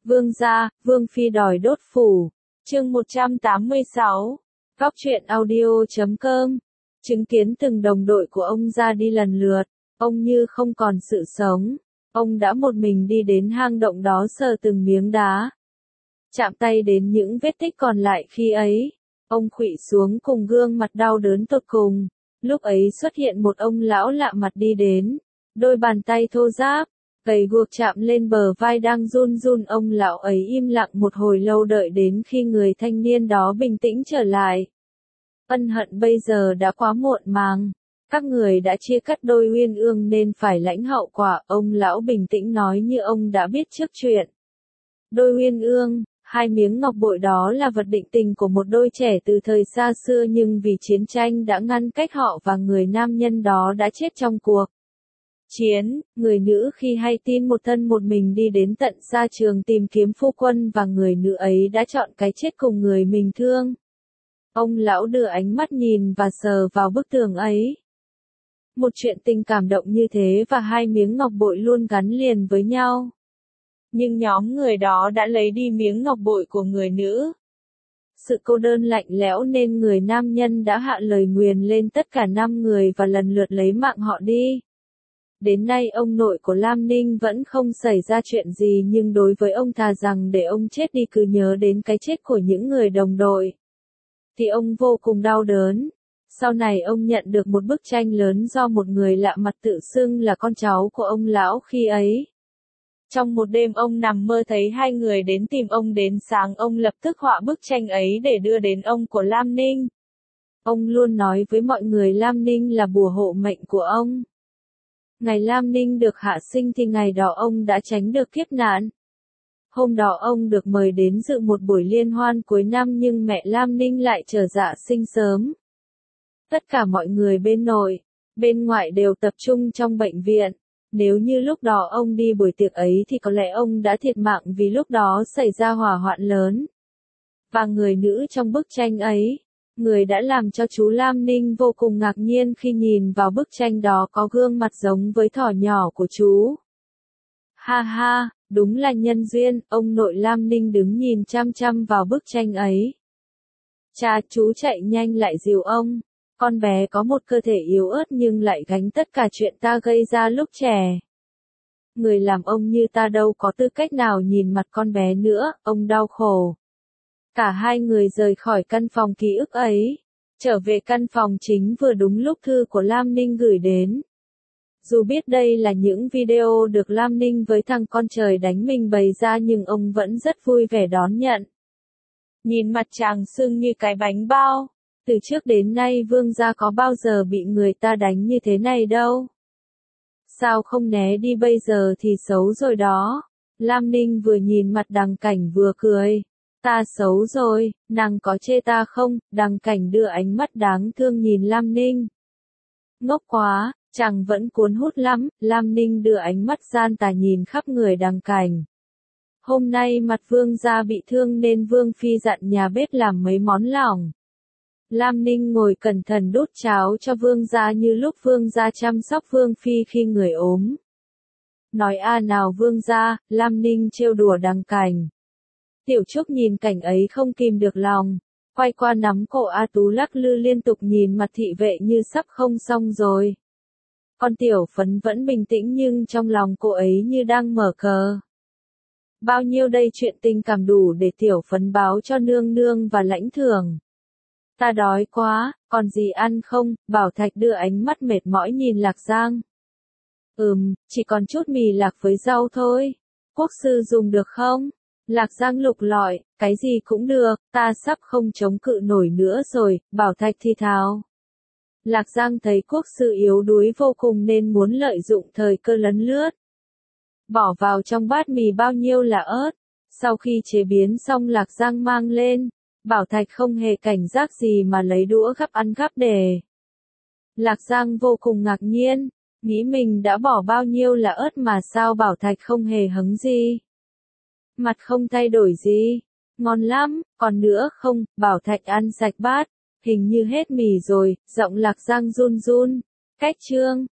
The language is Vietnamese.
Vương gia, Vương phi đòi đốt phủ. Chương 186. Góc truyện audio.com. Chứng kiến từng đồng đội của ông ra đi lần lượt, ông như không còn sự sống. Ông đã một mình đi đến hang động đó sờ từng miếng đá. Chạm tay đến những vết tích còn lại khi ấy. Ông khuỵu xuống cùng gương mặt đau đớn tột cùng. Lúc ấy xuất hiện một ông lão lạ mặt đi đến. Đôi bàn tay thô ráp, gầy guộc chạm lên bờ vai đang run run. Ông lão ấy im lặng một hồi lâu đợi đến khi người thanh niên đó bình tĩnh trở lại. Ân hận bây giờ đã quá muộn màng. Các người đã chia cắt đôi uyên ương nên phải lãnh hậu quả. Ông lão bình tĩnh nói như ông đã biết trước chuyện. Đôi uyên ương, hai miếng ngọc bội đó là vật định tình của một đôi trẻ từ thời xa xưa, nhưng vì chiến tranh đã ngăn cách họ và người nam nhân đó đã chết trong cuộc chiến. Người nữ khi hay tin một thân một mình đi đến tận xa trường tìm kiếm phu quân, và người nữ ấy đã chọn cái chết cùng người mình thương. Ông lão đưa ánh mắt nhìn và sờ vào bức tường ấy. Một chuyện tình cảm động như thế và hai miếng ngọc bội luôn gắn liền với nhau. Nhưng nhóm người đó đã lấy đi miếng ngọc bội của người nữ. Sự cô đơn lạnh lẽo nên người nam nhân đã hạ lời nguyền lên tất cả 5 người và lần lượt lấy mạng họ đi. Đến nay ông nội của Lam Ninh vẫn không xảy ra chuyện gì, nhưng đối với ông thà rằng để ông chết đi cứ nhớ đến cái chết của những người đồng đội thì ông vô cùng đau đớn. Sau này ông nhận được một bức tranh lớn do một người lạ mặt tự xưng là con cháu của ông lão khi ấy. Trong một đêm ông nằm mơ thấy hai người đến tìm ông, đến sáng ông lập tức họa bức tranh ấy để đưa đến ông của Lam Ninh. Ông luôn nói với mọi người Lam Ninh là bùa hộ mệnh của ông. Ngày Lam Ninh được hạ sinh thì ngày đó ông đã tránh được kiếp nạn. Hôm đó ông được mời đến dự một buổi liên hoan cuối năm, nhưng mẹ Lam Ninh lại trở dạ sinh sớm. Tất cả mọi người bên nội, bên ngoại đều tập trung trong bệnh viện. Nếu như lúc đó ông đi buổi tiệc ấy thì có lẽ ông đã thiệt mạng, vì lúc đó xảy ra hỏa hoạn lớn. Và người nữ trong bức tranh ấy, người đã làm cho chú Lam Ninh vô cùng ngạc nhiên khi nhìn vào bức tranh đó có gương mặt giống với thỏ nhỏ của chú. Ha ha, đúng là nhân duyên. Ông nội Lam Ninh đứng nhìn chăm chăm vào bức tranh ấy. Cha, chú chạy nhanh lại dìu ông. Con bé có một cơ thể yếu ớt nhưng lại gánh tất cả chuyện ta gây ra lúc trẻ. Người làm ông như ta đâu có tư cách nào nhìn mặt con bé nữa. Ông đau khổ. Cả hai người rời khỏi căn phòng ký ức ấy, trở về căn phòng chính vừa đúng lúc thư của Lam Ninh gửi đến. Dù biết đây là những video được Lam Ninh với thằng con trời đánh mình bày ra, nhưng ông vẫn rất vui vẻ đón nhận. Nhìn mặt chàng sưng như cái bánh bao. Từ trước đến nay Vương gia có bao giờ bị người ta đánh như thế này đâu. Sao không né đi bây giờ thì xấu rồi đó. Lam Ninh vừa nhìn mặt Đằng Cảnh vừa cười. Ta xấu rồi, nàng có chê ta không? Đằng Cảnh đưa ánh mắt đáng thương nhìn Lam Ninh. Ngốc quá, chàng vẫn cuốn hút lắm. Lam Ninh đưa ánh mắt gian tà nhìn khắp người Đằng Cảnh. Hôm nay mặt Vương gia bị thương nên Vương phi dặn nhà bếp làm mấy món lỏng. Lam Ninh ngồi cẩn thận đút cháo cho Vương gia như lúc Vương gia chăm sóc Vương phi khi người ốm. Nói nào Vương gia, Lam Ninh trêu đùa Đằng Cảnh. Tiểu Trúc nhìn cảnh ấy không kìm được lòng, quay qua nắm cổ A Tú lắc lư liên tục nhìn mặt thị vệ như sắp không xong rồi. Con Tiểu Phấn vẫn bình tĩnh nhưng trong lòng cô ấy như đang mở cờ. Bao nhiêu đây chuyện tình cảm đủ để Tiểu Phấn báo cho nương nương và lãnh thưởng. Ta đói quá, còn gì ăn không? Bảo Thạch đưa ánh mắt mệt mỏi nhìn Lạc Giang. Chỉ còn chút mì lạc với rau thôi. Quốc sư dùng được không? Lạc Giang lục lọi, cái gì cũng được, ta sắp không chống cự nổi nữa rồi. Bảo Thạch thì thào. Lạc Giang thấy quốc sư yếu đuối vô cùng nên muốn lợi dụng thời cơ lấn lướt. Bỏ vào trong bát mì bao nhiêu là ớt. Sau khi chế biến xong Lạc Giang mang lên. Bảo Thạch không hề cảnh giác gì mà lấy đũa gắp ăn gắp để. Lạc Giang vô cùng ngạc nhiên, nghĩ mình đã bỏ bao nhiêu là ớt mà sao Bảo Thạch không hề hứng gì. Mặt không thay đổi gì, ngon lắm, còn nữa không? Bảo Thạch ăn sạch bát, hình như hết mì rồi. Giọng Lạc Giang run run. Cách chương